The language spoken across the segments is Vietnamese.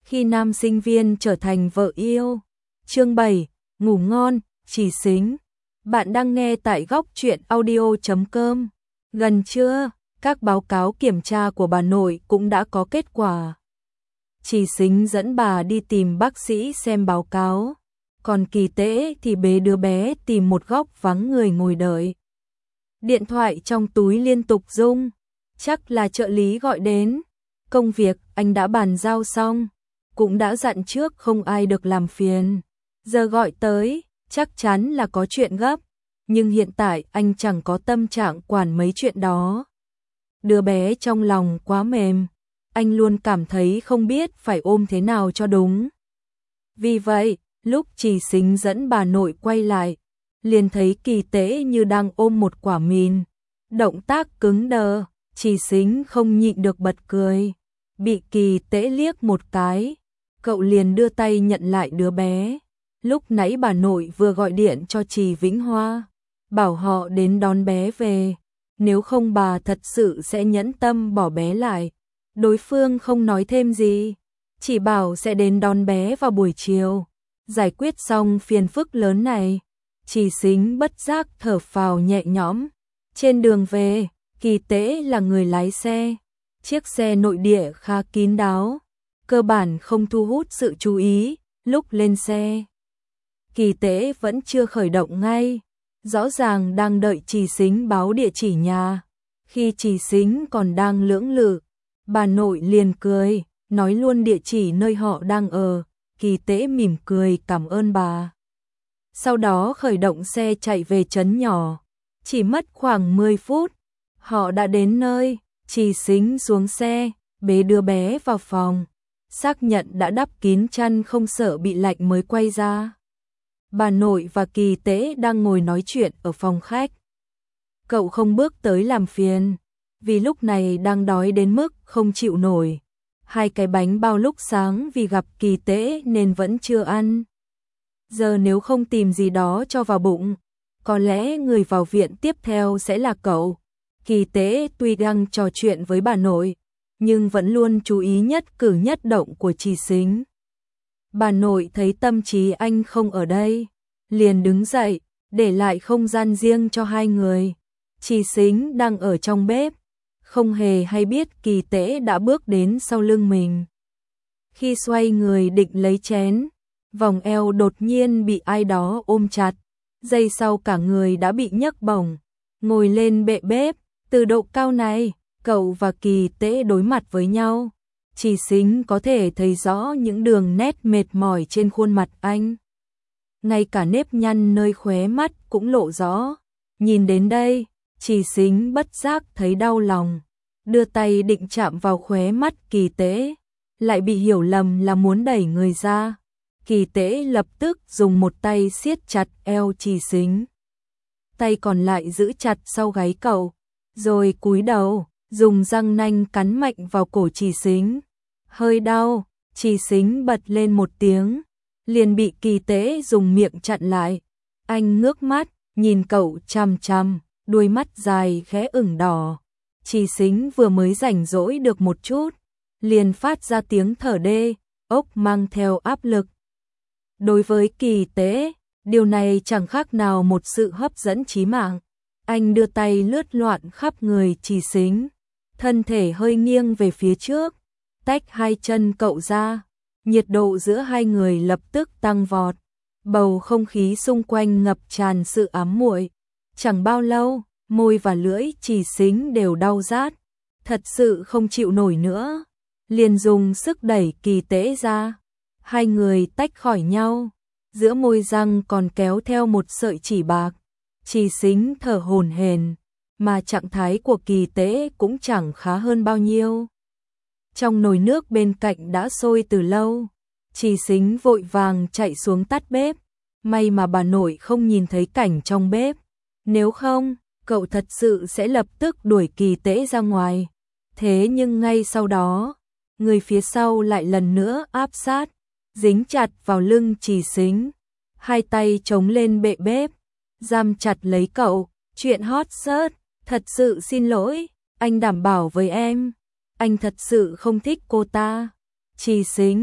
khi nam sinh viên trở thành vợ yêu. Chương 7, ngủ ngon, Chỉ Xính. Bạn đang nghe tại góc truyện audio.com. Gần trưa, các báo cáo kiểm tra của bà nội cũng đã có kết quả. Chỉ Xính dẫn bà đi tìm bác sĩ xem báo cáo, còn Kỳ Tế thì bế đứa bé tìm một góc vắng người ngồi đợi. Điện thoại trong túi liên tục rung, chắc là trợ lý gọi đến. Công việc anh đã bàn giao xong, cũng đã dặn trước không ai được làm phiền. Giờ gọi tới, chắc chắn là có chuyện gấp, nhưng hiện tại anh chẳng có tâm trạng quản mấy chuyện đó. Đứa bé trong lòng quá mềm, anh luôn cảm thấy không biết phải ôm thế nào cho đúng. Vì vậy, lúc Chỉ Xính dẫn bà nội quay lại, liền thấy Kỳ Tế như đang ôm một quả mìn. Động tác cứng đờ, Chỉ Xính không nhịn được bật cười. Bị Kỳ Tế liếc một cái, cậu liền đưa tay nhận lại đứa bé. Lúc nãy bà nội vừa gọi điện cho Trì Vĩnh Hoa, bảo họ đến đón bé về, nếu không bà thật sự sẽ nhẫn tâm bỏ bé lại. Đối phương không nói thêm gì, chỉ bảo sẽ đến đón bé vào buổi chiều. Giải quyết xong phiền phức lớn này, Chỉ Xính bất giác thở phào nhẹ nhõm. Trên đường về, Kỳ Tế là người lái xe. Chiếc xe nội địa khá kín đáo, cơ bản không thu hút sự chú ý. Lúc lên xe, Kỳ Tế vẫn chưa khởi động ngay, rõ ràng đang đợi Chỉ Xính báo địa chỉ nhà. Khi Chỉ Xính còn đang lưỡng lự, bà nội liền cười, nói luôn địa chỉ nơi họ đang ở. Kỳ Tế mỉm cười cảm ơn bà. Sau đó khởi động xe chạy về trấn nhỏ. Chỉ mất khoảng 10 phút, họ đã đến nơi. Chỉ Xính xuống xe, bế đứa bé vào phòng, xác nhận đã đắp kín chăn không sợ bị lạnh mới quay ra. Bà nội và Kỳ Tế đang ngồi nói chuyện ở phòng khách. Cậu không bước tới làm phiền, vì lúc này đang đói đến mức không chịu nổi. 2 cái bánh bao lúc sáng vì gặp Kỳ Tế nên vẫn chưa ăn. Giờ nếu không tìm gì đó cho vào bụng, có lẽ người vào viện tiếp theo sẽ là cậu. Kỳ Tế tuy đang trò chuyện với bà nội, nhưng vẫn luôn chú ý nhất cử nhất động của Chỉ Xính. Bà nội thấy tâm trí anh không ở đây, liền đứng dậy, để lại không gian riêng cho hai người. Chỉ Xính đang ở trong bếp, không hề hay biết Kỳ Tế đã bước đến sau lưng mình. Khi xoay người định lấy chén, vòng eo đột nhiên bị ai đó ôm chặt, giây sau cả người đã bị nhấc bổng, ngồi lên bệ bếp. Từ độ cao này, cậu và Kỳ Tế đối mặt với nhau, Chỉ Xính có thể thấy rõ những đường nét mệt mỏi trên khuôn mặt anh. Ngay cả nếp nhăn nơi khóe mắt cũng lộ rõ. Nhìn đến đây, Chỉ Xính bất giác thấy đau lòng, đưa tay định chạm vào khóe mắt Kỳ Tế, lại bị hiểu lầm là muốn đẩy người ra. Kỳ Tế lập tức dùng một tay siết chặt eo Chỉ Xính, tay còn lại giữ chặt sau gáy cậu, rồi cúi đầu, dùng răng nanh cắn mạnh vào cổ Chỉ Xính. Hơi đau, Chỉ Xính bật lên một tiếng, liền bị Kỳ Tế dùng miệng chặn lại. Anh ngước mắt, nhìn cậu chằm chằm, đuôi mắt dài khẽ ửng đỏ. Chỉ Xính vừa mới rảnh rỗi được một chút, liền phát ra tiếng thở đê, ốc mang theo áp lực. Đối với Kỳ Tế, điều này chẳng khác nào một sự hấp dẫn chí mạng. Anh đưa tay lướt loạn khắp người Chỉ Xính, thân thể hơi nghiêng về phía trước, tách hai chân cậu ra. Nhiệt độ giữa hai người lập tức tăng vọt, bầu không khí xung quanh ngập tràn sự ám muội. Chẳng bao lâu, môi và lưỡi Chỉ Xính đều đau rát, thật sự không chịu nổi nữa, liền dùng sức đẩy Kỳ Tế ra. Hai người tách khỏi nhau, giữa môi răng còn kéo theo một sợi chỉ bạc. Chỉ Xính thở hổn hển, mà trạng thái của Kỳ Tế cũng chẳng khá hơn bao nhiêu. Trong nồi nước bên cạnh đã sôi từ lâu, Chỉ Xính vội vàng chạy xuống tắt bếp. May mà bà nội không nhìn thấy cảnh trong bếp, nếu không, cậu thật sự sẽ lập tức đuổi Kỳ Tế ra ngoài. Thế nhưng ngay sau đó, người phía sau lại lần nữa áp sát, dính chặt vào lưng Chỉ Xính, hai tay chống lên bệ bếp, giam chặt lấy cậu. Chuyện hot search, thật sự xin lỗi, anh đảm bảo với em, anh thật sự không thích cô ta. Chỉ Xính,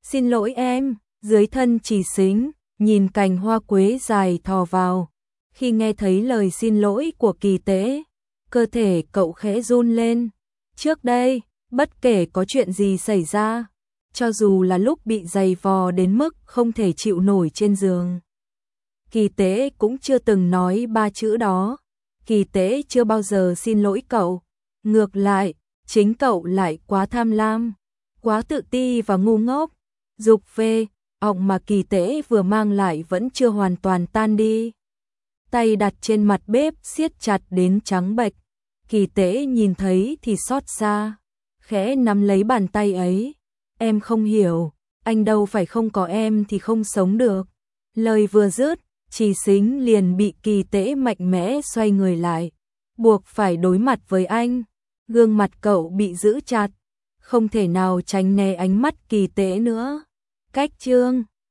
Xin lỗi em, dưới thân Chỉ Sính, nhìn cành hoa quế dài thò vào. Khi nghe thấy lời xin lỗi của Kỳ Tế, cơ thể cậu khẽ run lên. Trước đây, bất kể có chuyện gì xảy ra, cho dù là lúc bị giày vò đến mức không thể chịu nổi trên giường, Kỳ Tế cũng chưa từng nói 3 chữ đó. Kỳ Tế chưa bao giờ xin lỗi cậu. Ngược lại, chính cậu lại quá tham lam, quá tự ti và ngu ngốc. Dục về, ọng mà Kỳ Tế vừa mang lại vẫn chưa hoàn toàn tan đi. Tay đặt trên mặt bếp siết chặt đến trắng bệch. Kỳ Tế nhìn thấy thì xót xa, khẽ nắm lấy bàn tay ấy. Em không hiểu, anh đâu phải không có em thì không sống được. Lời vừa dứt, Chỉ Sính liền bị Kỳ Tế mạnh mẽ xoay người lại, buộc phải đối mặt với anh. Gương mặt cậu bị giữ chặt, không thể nào tránh né ánh mắt Kỳ Tế nữa. Cách chương